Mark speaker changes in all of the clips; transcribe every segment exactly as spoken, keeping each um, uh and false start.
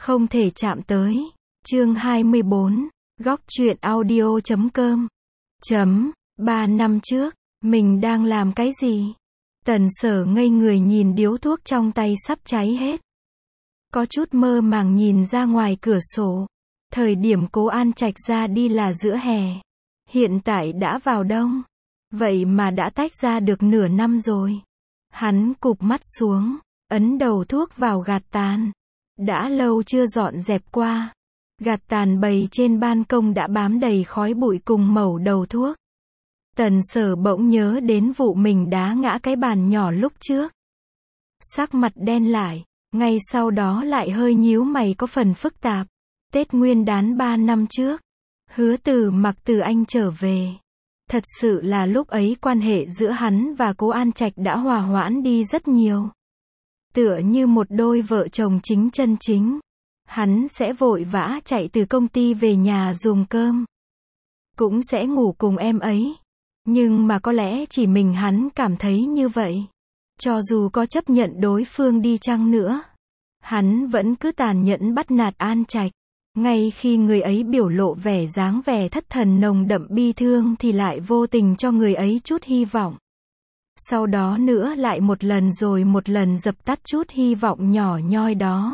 Speaker 1: Không thể chạm tới. Chương hai mươi bốn. Góc truyện audio chấm com. Chấm. Ba năm trước, mình đang làm cái gì? Tần Sở ngây người nhìn điếu thuốc trong tay sắp cháy hết. Có chút mơ màng nhìn ra ngoài cửa sổ. Thời điểm Cố An Trạch ra đi là giữa hè. Hiện tại đã vào đông. Vậy mà đã tách ra được nửa năm rồi. Hắn cụp mắt xuống, ấn đầu thuốc vào gạt tàn. Đã lâu chưa dọn dẹp qua. Gạt tàn bày trên ban công đã bám đầy khói bụi cùng mẩu đầu thuốc. Tần Sở bỗng nhớ đến vụ mình đá ngã cái bàn nhỏ lúc trước. Sắc mặt đen lại, ngay sau đó lại hơi nhíu mày có phần phức tạp. Tết Nguyên Đán ba năm trước, Hứa Từ Mặc từ Anh trở về. Thật sự là lúc ấy quan hệ giữa hắn và Cố An Trạch đã hòa hoãn đi rất nhiều. Tựa như một đôi vợ chồng chính chân chính. Hắn sẽ vội vã chạy từ công ty về nhà dùng cơm. Cũng sẽ ngủ cùng em ấy. Nhưng mà có lẽ chỉ mình hắn cảm thấy như vậy. Cho dù có chấp nhận đối phương đi chăng nữa, hắn vẫn cứ tàn nhẫn bắt nạt An Trạch. Ngay khi người ấy biểu lộ vẻ dáng vẻ thất thần nồng đậm bi thương thì lại vô tình cho người ấy chút hy vọng. Sau đó nữa lại một lần rồi một lần dập tắt chút hy vọng nhỏ nhoi đó.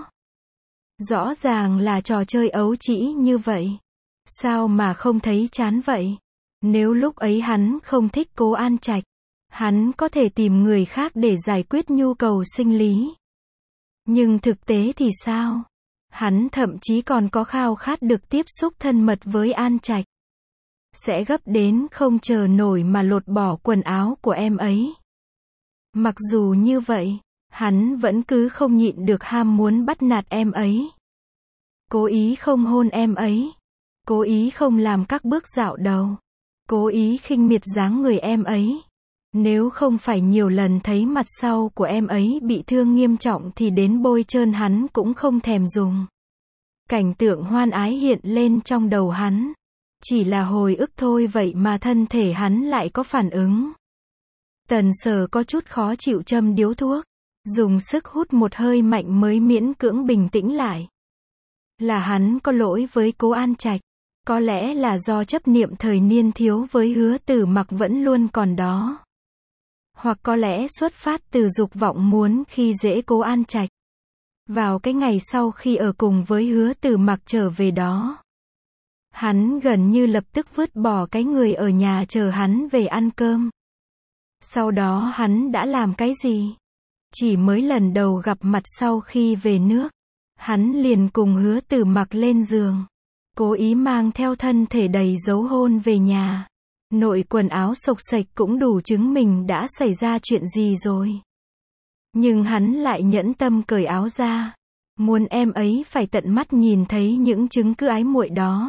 Speaker 1: Rõ ràng là trò chơi ấu trĩ như vậy. Sao mà không thấy chán vậy? Nếu lúc ấy hắn không thích Cố An Trạch, hắn có thể tìm người khác để giải quyết nhu cầu sinh lý. Nhưng thực tế thì sao? Hắn thậm chí còn có khao khát được tiếp xúc thân mật với An Trạch. Sẽ gấp đến không chờ nổi mà lột bỏ quần áo của em ấy. Mặc dù như vậy, hắn vẫn cứ không nhịn được ham muốn bắt nạt em ấy. Cố ý không hôn em ấy. Cố ý không làm các bước dạo đầu. Cố ý khinh miệt dáng người em ấy. Nếu không phải nhiều lần thấy mặt sau của em ấy bị thương nghiêm trọng thì đến bôi trơn hắn cũng không thèm dùng. Cảnh tượng hoan ái hiện lên trong đầu hắn. Chỉ là hồi ức thôi vậy mà thân thể hắn lại có phản ứng. Tần Sở có chút khó chịu châm điếu thuốc. Dùng sức hút một hơi mạnh mới miễn cưỡng bình tĩnh lại. Là hắn có lỗi với Cố An Trạch. Có lẽ là do chấp niệm thời niên thiếu với Hứa Từ Mặc vẫn luôn còn đó. Hoặc có lẽ xuất phát từ dục vọng muốn khi dễ Cố An Trạch. Vào cái ngày sau khi ở cùng với Hứa Từ Mặc trở về đó, hắn gần như lập tức vứt bỏ cái người ở nhà chờ hắn về ăn cơm. Sau đó hắn đã làm cái gì? Chỉ mới lần đầu gặp mặt sau khi về nước, hắn liền cùng Hứa Từ Mặc lên giường. Cố ý mang theo thân thể đầy dấu hôn về nhà. Nội quần áo xộc xệch cũng đủ chứng minh đã xảy ra chuyện gì rồi. Nhưng hắn lại nhẫn tâm cởi áo ra. Muốn em ấy phải tận mắt nhìn thấy những chứng cứ ái muội đó.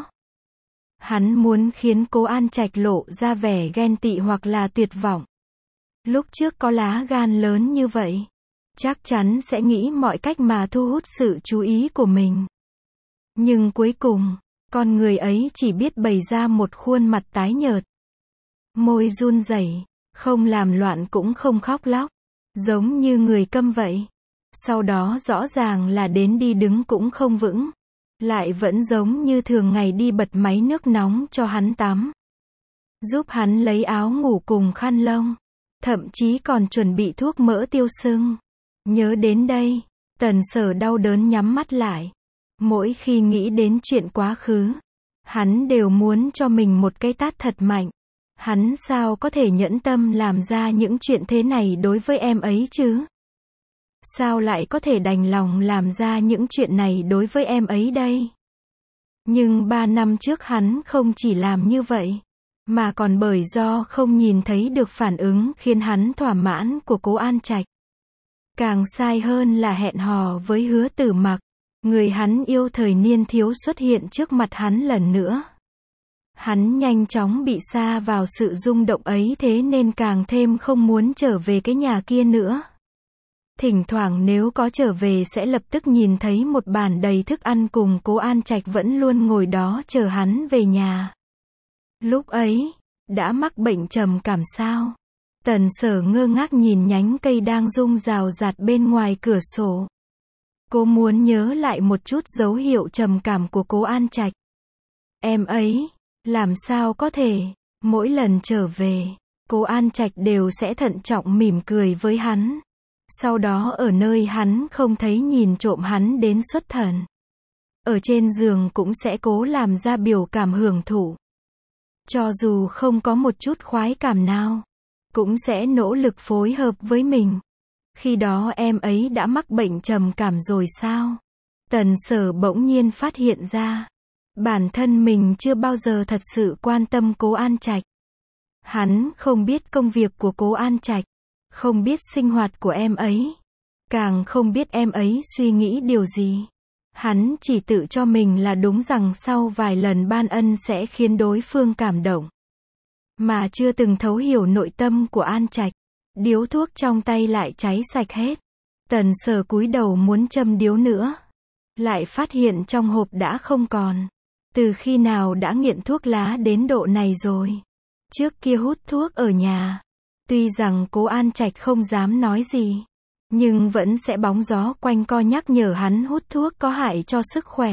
Speaker 1: Hắn muốn khiến Cố An Trạch lộ ra vẻ ghen tị hoặc là tuyệt vọng. Lúc trước có lá gan lớn như vậy, chắc chắn sẽ nghĩ mọi cách mà thu hút sự chú ý của mình. Nhưng cuối cùng, con người ấy chỉ biết bày ra một khuôn mặt tái nhợt. Môi run rẩy, không làm loạn cũng không khóc lóc. Giống như người câm vậy. Sau đó rõ ràng là đến đi đứng cũng không vững. Lại vẫn giống như thường ngày đi bật máy nước nóng cho hắn tắm. Giúp hắn lấy áo ngủ cùng khăn lông. Thậm chí còn chuẩn bị thuốc mỡ tiêu sưng. Nhớ đến đây, Tần Sở đau đớn nhắm mắt lại. Mỗi khi nghĩ đến chuyện quá khứ, hắn đều muốn cho mình một cái tát thật mạnh. Hắn sao có thể nhẫn tâm làm ra những chuyện thế này đối với em ấy chứ? Sao lại có thể đành lòng làm ra những chuyện này đối với em ấy đây? Nhưng ba năm trước hắn không chỉ làm như vậy, mà còn bởi do không nhìn thấy được phản ứng khiến hắn thỏa mãn của Cố An Trạch. Càng sai hơn là hẹn hò với Hứa Từ Mặc, người hắn yêu thời niên thiếu xuất hiện trước mặt hắn lần nữa. Hắn nhanh chóng bị sa vào sự rung động ấy thế nên càng thêm không muốn trở về cái nhà kia nữa. Thỉnh thoảng nếu có trở về sẽ lập tức nhìn thấy một bàn đầy thức ăn cùng Cố An Trạch vẫn luôn ngồi đó chờ hắn về nhà. Lúc ấy, đã mắc bệnh trầm cảm sao? Tần Sở ngơ ngác nhìn nhánh cây đang rung rào rạt bên ngoài cửa sổ. Cô muốn nhớ lại một chút dấu hiệu trầm cảm của Cố An Trạch. Em ấy, làm sao có thể, mỗi lần trở về, Cố An Trạch đều sẽ thận trọng mỉm cười với hắn. Sau đó ở nơi hắn không thấy nhìn trộm hắn đến xuất thần. Ở trên giường cũng sẽ cố làm ra biểu cảm hưởng thụ. Cho dù không có một chút khoái cảm nào, cũng sẽ nỗ lực phối hợp với mình. Khi đó em ấy đã mắc bệnh trầm cảm rồi sao? Tần Sở bỗng nhiên phát hiện ra, bản thân mình chưa bao giờ thật sự quan tâm Cố An Trạch. Hắn không biết công việc của Cố An Trạch, không biết sinh hoạt của em ấy, càng không biết em ấy suy nghĩ điều gì. Hắn chỉ tự cho mình là đúng rằng sau vài lần ban ân sẽ khiến đối phương cảm động, mà chưa từng thấu hiểu nội tâm của An Trạch. Điếu thuốc trong tay lại cháy sạch hết. Tần Sở cúi đầu muốn châm điếu nữa, lại phát hiện trong hộp đã không còn. Từ khi nào đã nghiện thuốc lá đến độ này rồi? Trước kia hút thuốc ở nhà, tuy rằng Cố An Trạch không dám nói gì, nhưng vẫn sẽ bóng gió quanh co nhắc nhở hắn hút thuốc có hại cho sức khỏe.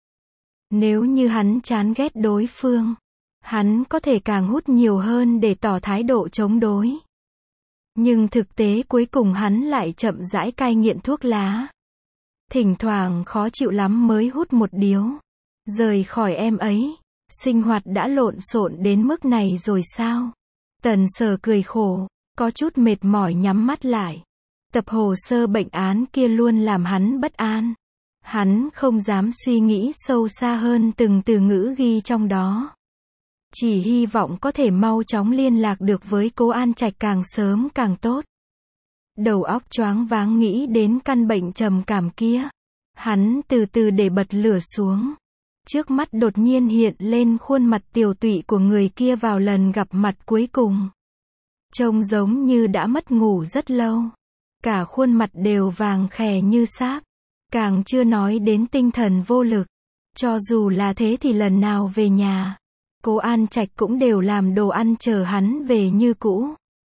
Speaker 1: Nếu như hắn chán ghét đối phương, hắn có thể càng hút nhiều hơn để tỏ thái độ chống đối. Nhưng thực tế cuối cùng hắn lại chậm rãi cai nghiện thuốc lá. Thỉnh thoảng khó chịu lắm mới hút một điếu. Rời khỏi em ấy, sinh hoạt đã lộn xộn đến mức này rồi sao? Tần Sở cười khổ, có chút mệt mỏi nhắm mắt lại. Tập hồ sơ bệnh án kia luôn làm hắn bất an. Hắn không dám suy nghĩ sâu xa hơn từng từ ngữ ghi trong đó. Chỉ hy vọng có thể mau chóng liên lạc được với Cố An Trạch càng sớm càng tốt. Đầu óc choáng váng nghĩ đến căn bệnh trầm cảm kia. Hắn từ từ để bật lửa xuống. Trước mắt đột nhiên hiện lên khuôn mặt tiều tụy của người kia vào lần gặp mặt cuối cùng. Trông giống như đã mất ngủ rất lâu. Cả khuôn mặt đều vàng khè như sáp. Càng chưa nói đến tinh thần vô lực. Cho dù là thế thì lần nào về nhà, Cố An Trạch cũng đều làm đồ ăn chờ hắn về như cũ.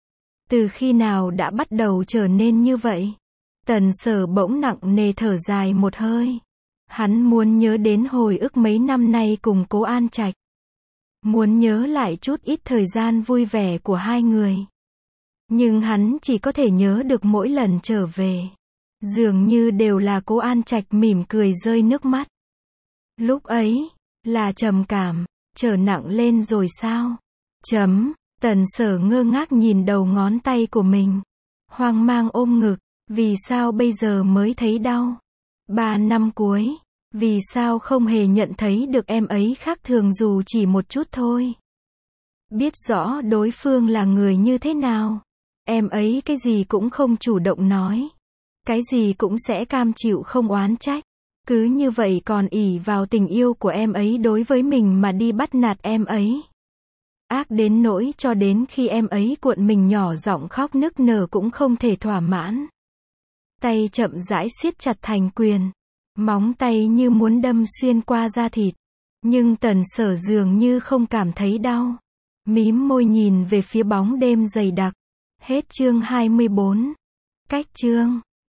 Speaker 1: Từ khi nào đã bắt đầu trở nên như vậy? Tần Sở bỗng nặng nề thở dài một hơi. Hắn muốn nhớ đến hồi ức mấy năm nay cùng Cố An Trạch. Muốn nhớ lại chút ít thời gian vui vẻ của hai người. Nhưng hắn chỉ có thể nhớ được mỗi lần trở về, dường như đều là Cố An Trạch mỉm cười rơi nước mắt. Lúc ấy, là trầm cảm, trở nặng lên rồi sao? Chấm, Tần Sở ngơ ngác nhìn đầu ngón tay của mình. Hoang mang ôm ngực, vì sao bây giờ mới thấy đau? Ba năm cuối, vì sao không hề nhận thấy được em ấy khác thường dù chỉ một chút thôi? Biết rõ đối phương là người như thế nào, em ấy cái gì cũng không chủ động nói, cái gì cũng sẽ cam chịu không oán trách. Cứ như vậy còn ỷ vào tình yêu của em ấy đối với mình mà đi bắt nạt em ấy. Ác đến nỗi cho đến khi em ấy cuộn mình nhỏ giọng khóc nức nở cũng không thể thỏa mãn. Tay chậm rãi siết chặt thành quyền. Móng tay như muốn đâm xuyên qua da thịt. Nhưng Tần Sở dường như không cảm thấy đau. Mím môi nhìn về phía bóng đêm dày đặc. Hết chương hai mươi bốn. Cách chương